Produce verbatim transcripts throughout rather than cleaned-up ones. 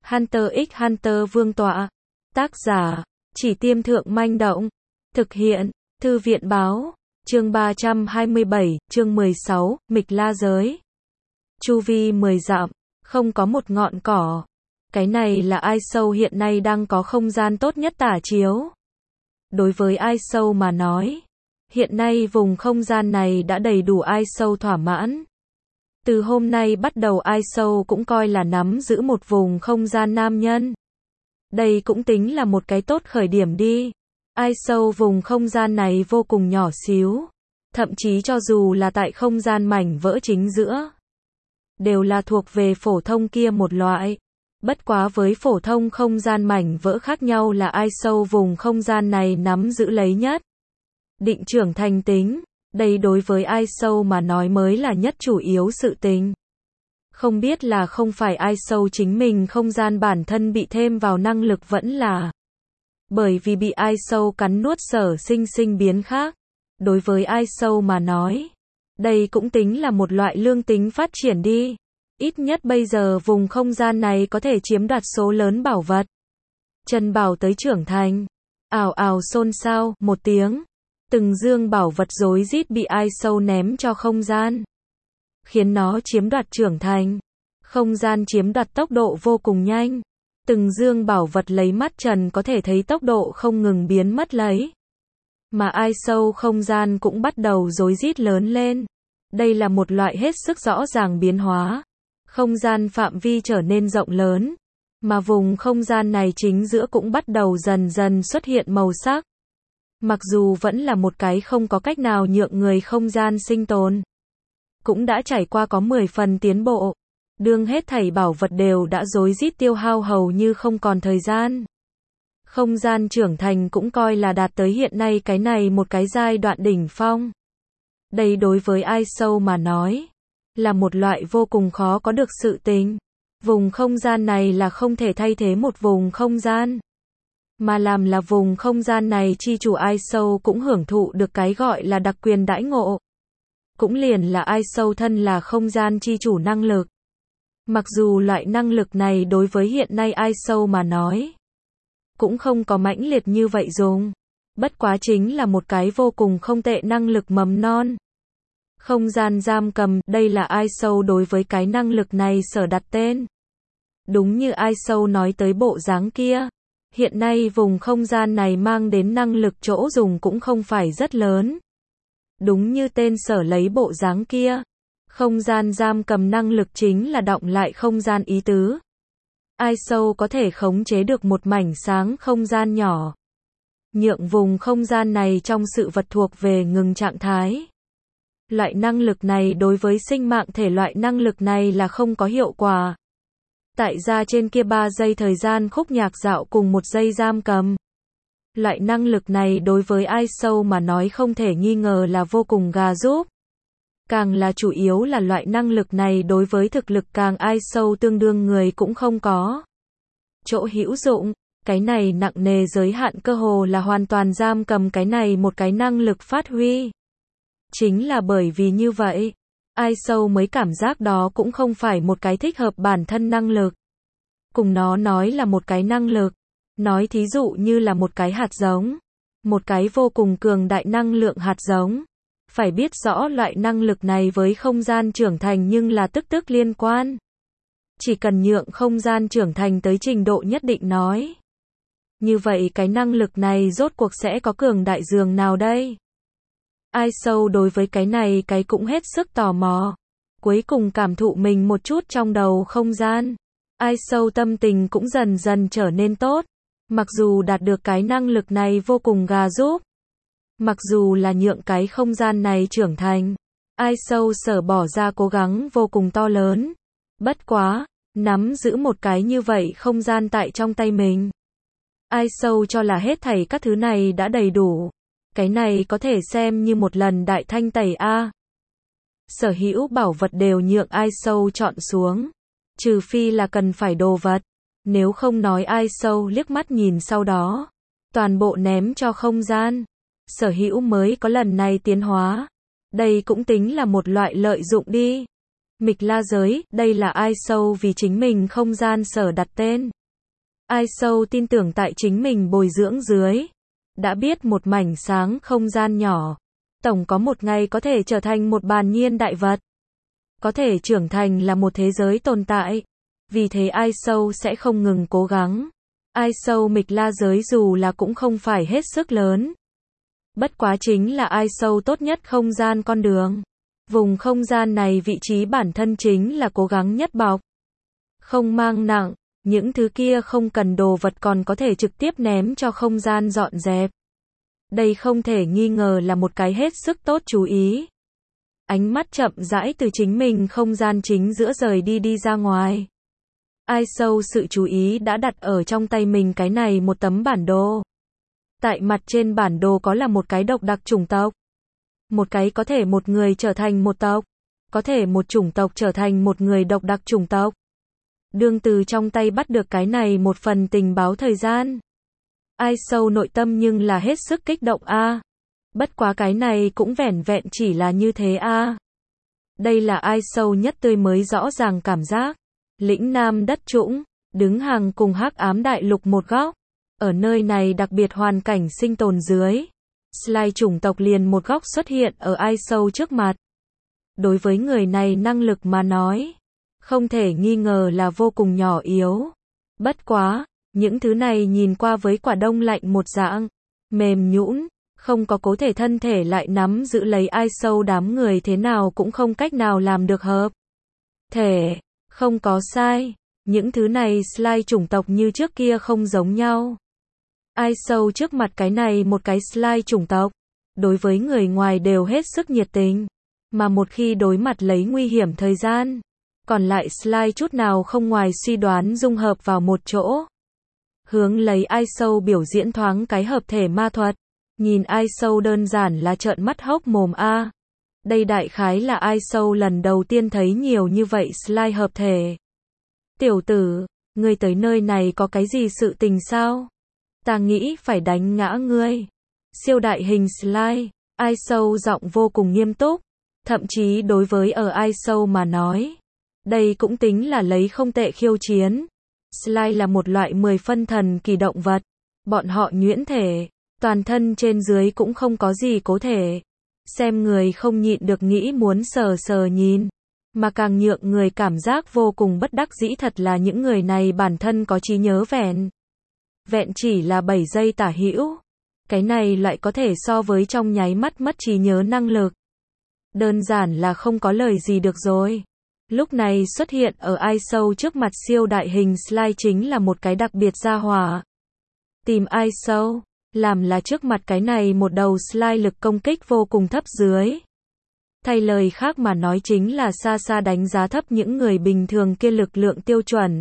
Hunter x Hunter Vương tọa. Tác giả, Chỉ Tiêm Thượng Manh Động. Thực hiện, Thư viện Báo. Chương ba trăm hai mươi bảy, chương mười sáu, Mịch La Giới. Chu vi mười dặm, không có một ngọn cỏ. Cái này là Ai Sâu hiện nay đang có không gian tốt nhất tả chiếu. Đối với Ai Sâu mà nói, hiện nay vùng không gian này đã đầy đủ Ai Sâu thỏa mãn. Từ hôm nay bắt đầu Ai Sâu cũng coi là nắm giữ một vùng không gian nam nhân. Đây cũng tính là một cái tốt khởi điểm đi. Ai Sâu vùng không gian này vô cùng nhỏ xíu. Thậm chí cho dù là tại không gian mảnh vỡ chính giữa, đều là thuộc về phổ thông kia một loại. Bất quá với phổ thông không gian mảnh vỡ khác nhau là Ai Sâu vùng không gian này nắm giữ lấy nhất định trưởng thành tính. Đây đối với Ai Sâu mà nói mới là nhất chủ yếu sự tình. Không biết là không phải Ai Sâu chính mình không gian bản thân bị thêm vào năng lực vẫn là bởi vì bị Ai Sâu cắn nuốt sở sinh sinh biến khác. Đối với Ai Sâu mà nói, đây cũng tính là một loại lương tính phát triển đi. Ít nhất bây giờ vùng không gian này có thể chiếm đoạt số lớn bảo vật. Trần bảo tới trưởng thành. Ào ào xôn xao, một tiếng. Từng dương bảo vật rối rít bị Ai Sâu ném cho không gian, khiến nó chiếm đoạt trưởng thành. Không gian chiếm đoạt tốc độ vô cùng nhanh. Từng dương bảo vật lấy mắt trần có thể thấy tốc độ không ngừng biến mất lấy. Mà Ai Sâu không gian cũng bắt đầu rối rít lớn lên. Đây là một loại hết sức rõ ràng biến hóa. Không gian phạm vi trở nên rộng lớn, mà vùng không gian này chính giữa cũng bắt đầu dần dần xuất hiện màu sắc. Mặc dù vẫn là một cái không có cách nào nhượng người không gian sinh tồn, cũng đã trải qua có mười phần tiến bộ. Đương hết thảy bảo vật đều đã rối rít tiêu hao hầu như không còn thời gian. Không gian trưởng thành cũng coi là đạt tới hiện nay cái này một cái giai đoạn đỉnh phong. Đây đối với Ai Sâu mà nói, là một loại vô cùng khó có được sự tình. Vùng không gian này là không thể thay thế một vùng không gian, mà làm là vùng không gian này chi chủ Ai Sâu cũng hưởng thụ được cái gọi là đặc quyền đãi ngộ. Cũng liền là Ai Sâu thân là không gian chi chủ năng lực. Mặc dù loại năng lực này đối với hiện nay Ai Sâu mà nói, cũng không có mãnh liệt như vậy dùng. Bất quá chính là một cái vô cùng không tệ năng lực mầm non. Không gian giam cầm, đây là Ai Sâu đối với cái năng lực này sở đặt tên. Đúng như Ai Sâu nói tới bộ dáng kia, hiện nay vùng không gian này mang đến năng lực chỗ dùng cũng không phải rất lớn. Đúng như tên sở lấy bộ dáng kia, không gian giam cầm năng lực chính là đọng lại không gian ý tứ. Ai Sâu có thể khống chế được một mảnh sáng không gian nhỏ, nhượng vùng không gian này trong sự vật thuộc về ngừng trạng thái. Loại năng lực này đối với sinh mạng thể loại năng lực này là không có hiệu quả. Tại ra trên kia ba giây thời gian khúc nhạc dạo cùng một giây giam cầm. Loại năng lực này đối với Ai Sâu mà nói không thể nghi ngờ là vô cùng gà giúp. Càng là chủ yếu là loại năng lực này đối với thực lực càng Ai Sâu tương đương người cũng không có chỗ hữu dụng. Cái này nặng nề giới hạn cơ hồ là hoàn toàn giam cầm cái này một cái năng lực phát huy. Chính là bởi vì như vậy, Ai Sâu mới cảm giác đó cũng không phải một cái thích hợp bản thân năng lực. Cùng nó nói là một cái năng lực, nói thí dụ như là một cái hạt giống, một cái vô cùng cường đại năng lượng hạt giống. Phải biết rõ loại năng lực này với không gian trưởng thành nhưng là tức tức liên quan. Chỉ cần nhượng không gian trưởng thành tới trình độ nhất định nói, như vậy cái năng lực này rốt cuộc sẽ có cường đại dường nào đây? Ai Sâu đối với cái này cái cũng hết sức tò mò. Cuối cùng cảm thụ mình một chút trong đầu không gian. Ai Sâu tâm tình cũng dần dần trở nên tốt. Mặc dù đạt được cái năng lực này vô cùng gà giúp. Mặc dù là nhượng cái không gian này trưởng thành, Ai Sâu sở bỏ ra cố gắng vô cùng to lớn. Bất quá, nắm giữ một cái như vậy không gian tại trong tay mình. Ai Sâu cho là hết thảy các thứ này đã đầy đủ. Cái này có thể xem như một lần đại thanh tẩy a. Sở hữu bảo vật đều nhượng Ai Sâu chọn xuống. Trừ phi là cần phải đồ vật. Nếu không nói Ai Sâu liếc mắt nhìn sau đó, toàn bộ ném cho không gian. Sở hữu mới có lần này tiến hóa. Đây cũng tính là một loại lợi dụng đi. Mịch La giới, đây là ai sâu vì chính mình không gian sở đặt tên. Ai sâu tin tưởng tại chính mình bồi dưỡng dưới. Đã biết một mảnh sáng không gian nhỏ. Tổng có một ngày có thể trở thành một bàn nhiên đại vật. Có thể trưởng thành là một thế giới tồn tại. Vì thế ai sâu sẽ không ngừng cố gắng. Ai sâu Mịch La giới dù là cũng không phải hết sức lớn. Bất quá chính là ai sâu tốt nhất không gian con đường. Vùng không gian này vị trí bản thân chính là cố gắng nhất bọc. Không mang nặng, những thứ kia không cần đồ vật còn có thể trực tiếp ném cho không gian dọn dẹp. Đây không thể nghi ngờ là một cái hết sức tốt chú ý. Ánh mắt chậm rãi từ chính mình không gian chính giữa rời đi đi ra ngoài. Ai sâu sự chú ý đã đặt ở trong tay mình cái này một tấm bản đồ. Tại mặt trên bản đồ có là một cái độc đặc chủng tộc. Một cái có thể một người trở thành một tộc. Có thể một chủng tộc trở thành một người độc đặc chủng tộc. Đương từ trong tay bắt được cái này một phần tình báo thời gian. Ai sâu nội tâm nhưng là hết sức kích động a. À. Bất quá cái này cũng vẻn vẹn chỉ là như thế a. À. Đây là ai sâu nhất tươi mới rõ ràng cảm giác. Lĩnh Nam đất trũng, đứng hàng cùng hắc ám đại lục một góc. Ở nơi này đặc biệt hoàn cảnh sinh tồn dưới. Slide chủng tộc liền một góc xuất hiện ở ai sâu trước mặt. Đối với người này năng lực mà nói, không thể nghi ngờ là vô cùng nhỏ yếu. Bất quá, những thứ này nhìn qua với quả đông lạnh một dạng, mềm nhũn, không có cố thể thân thể lại nắm giữ lấy ai sâu đám người thế nào cũng không cách nào làm được hợp. Thể, không có sai, những thứ này slide chủng tộc như trước kia không giống nhau. Ai sâu trước mặt cái này một cái slide chủng tộc, đối với người ngoài đều hết sức nhiệt tình, mà một khi đối mặt lấy nguy hiểm thời gian, còn lại slide chút nào không ngoài suy đoán dung hợp vào một chỗ. Hướng lấy ai sâu biểu diễn thoáng cái hợp thể ma thuật, nhìn ai sâu đơn giản là trợn mắt hốc mồm a. Đây đại khái là ai sâu lần đầu tiên thấy nhiều như vậy slide hợp thể. Tiểu tử, ngươi tới nơi này có cái gì sự tình sao? Ta nghĩ phải đánh ngã ngươi. Siêu đại hình slide, ai sâu giọng vô cùng nghiêm túc, thậm chí đối với ở ai sâu mà nói, đây cũng tính là lấy không tệ khiêu chiến. Slide là một loại mười phân thần kỳ động vật, bọn họ nhuyễn thể, toàn thân trên dưới cũng không có gì cố thể. Xem người không nhịn được nghĩ muốn sờ sờ nhìn, mà càng nhượng người cảm giác vô cùng bất đắc dĩ thật là những người này bản thân có trí nhớ vẹn. Vẹn chỉ là bảy giây tả hữu. Cái này lại có thể so với trong nháy mắt mất trí nhớ năng lực. Đơn giản là không có lời gì được rồi. Lúc này xuất hiện ở ai sâu trước mặt siêu đại hình slide chính là một cái đặc biệt gia hỏa. Tìm ai sâu, làm là trước mặt cái này một đầu slide lực công kích vô cùng thấp dưới. Thay lời khác mà nói chính là xa xa đánh giá thấp những người bình thường kia lực lượng tiêu chuẩn.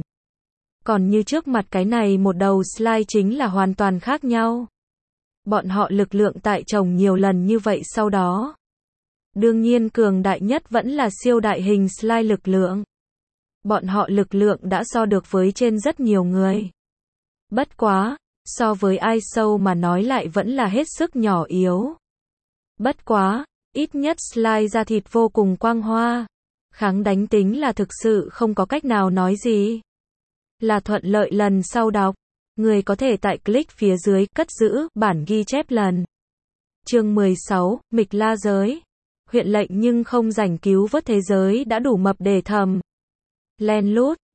Còn như trước mặt cái này một đầu slide chính là hoàn toàn khác nhau. Bọn họ lực lượng tại chồng nhiều lần như vậy sau đó. Đương nhiên cường đại nhất vẫn là siêu đại hình slide lực lượng. Bọn họ lực lượng đã so được với trên rất nhiều người. Bất quá, so với ai sâu mà nói lại vẫn là hết sức nhỏ yếu. Bất quá, ít nhất slide da thịt vô cùng quang hoa. Kháng đánh tính là thực sự không có cách nào nói gì. Là thuận lợi lần sau đọc. Người có thể tại click phía dưới cất giữ bản ghi chép lần. Chương mười sáu, Mịch La giới. Huyện lệnh nhưng không rảnh cứu vớt thế giới đã đủ mập để thầm. Len lút,